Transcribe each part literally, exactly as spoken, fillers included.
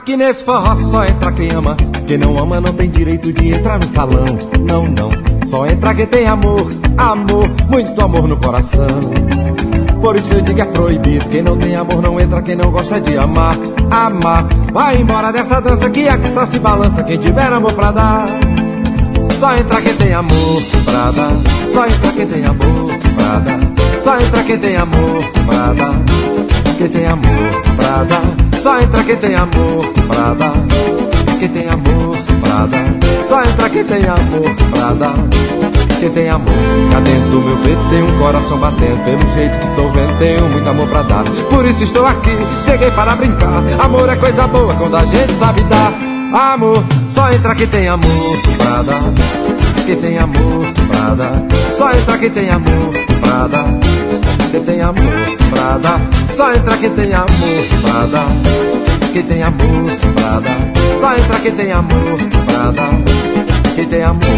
Aqui nesse forró só entra quem ama. Quem não ama não tem direito de entrar no salão. Não, não, só entra quem tem amor. Amor, muito amor no coração. Por isso eu digo é proibido. Quem não tem amor não entra, quem não gosta de amar. Amar, vai embora dessa dança que aqui só se balança quem tiver amor pra dar. Só entra quem tem amor pra dar. Só entra quem tem amor pra dar. Só entra quem tem amor pra dar. Quem tem amor pra dar. Só entra quem tem amor pra dar. Quem tem amor pra dar. Só entra quem tem amor pra dar. Quem tem amor. Cá dentro do meu peito tem um coração batendo. Pelo jeito que tô vendo tenho muito amor pra dar. Por isso estou aqui, cheguei para brincar. Amor é coisa boa quando a gente sabe dar. Amor, só entra quem tem amor pra dar. Quem tem amor pra dar. Só entra quem tem amor pra dar. Quem tem amor pra dar. Só entra quem tem amor pra dar. Quem tem amor pra dar. Só entra quem tem amor pra dar. Quem tem amor.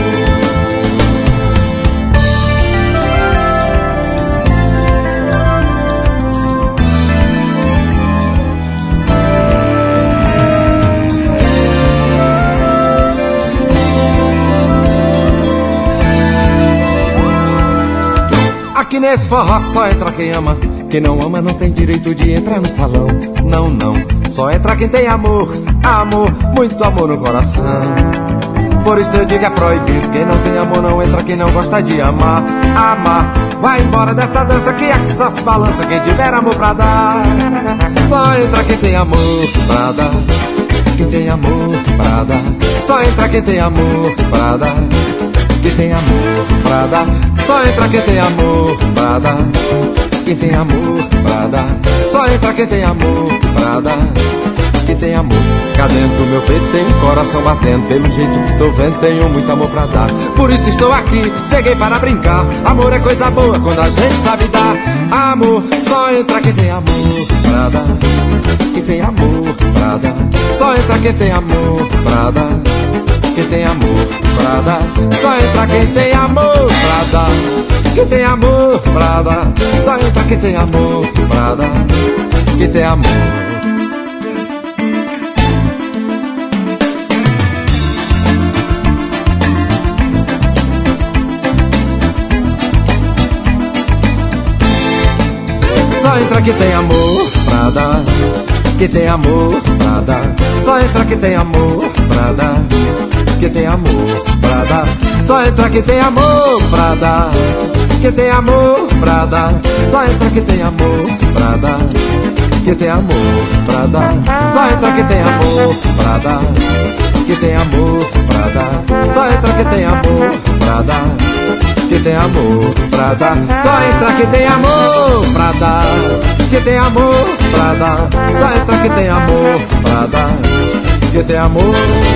Aqui nesse forró só entra quem ama. Quem não ama não tem direito de entrar no salão. Não, não, só entra quem tem amor. Amor, muito amor no coração. Por isso eu digo é proibido. Quem não tem amor não entra, quem não gosta de amar. Amar, vai embora dessa dança que aqui só se balança quem tiver amor pra dar. Só entra quem tem amor pra dar. Quem tem amor pra dar. Só entra quem tem amor pra dar. Quem tem amor pra dar. Só entra quem tem amor pra dar. Quem tem amor pra dar. Só entra quem tem amor pra dar. Quem tem amor. Cá dentro do meu peito tem um coração batendo. Pelo jeito que tô vendo tenho muito amor pra dar. Por isso estou aqui, cheguei para brincar. Amor é coisa boa quando a gente sabe dar. Amor, só entra quem tem amor pra dar. Quem tem amor pra dar. Só entra quem tem amor pra dar. Quem tem amor pra dar. Só entra quem tem amor pra dar. Quem tem amor pra dar. Só entra quem tem amor pra dar. Quem tem amor. Só entra quem tem amor pra dar. Quem tem amor pra dar. Só entra quem tem amor pra dar. Quem tem amor pra dar. Só entra quem tem amor pra dar. Quem tem amor pra dar. Só entra quem tem amor pra dar. Quem tem amor pra dar. Só entra quem tem amor pra dar. Quem tem amor pra dar. Só entra quem tem amor pra dar. Quem tem amor pra dar. Só entra quem tem amor pra dar. Quem tem amor pra dar. Só entra quem tem amor pra dar. Quem tem amor.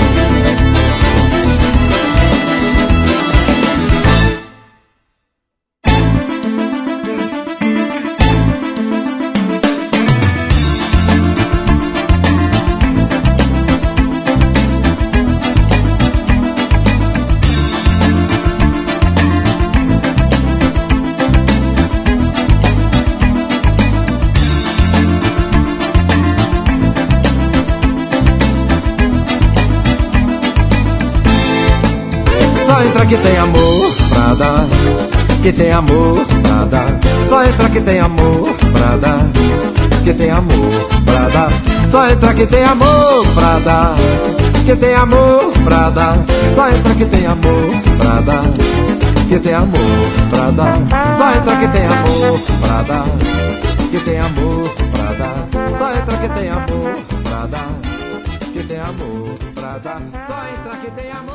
Só entra quem tem amor pra dar. Quem tem amor pra dar. Só entra quem tem amor pra dar. Quem tem amor pra dar. Só entra quem tem amor pra dar. Quem tem amor pra dar. Só entra quem tem amor pra dar. Quem tem amor pra dar. Só entra quem tem amor pra dar. Quem tem amor pra dar. Só entra quem tem amor pra dar. Quem tem amor pra dar. Só entra quem tem amor.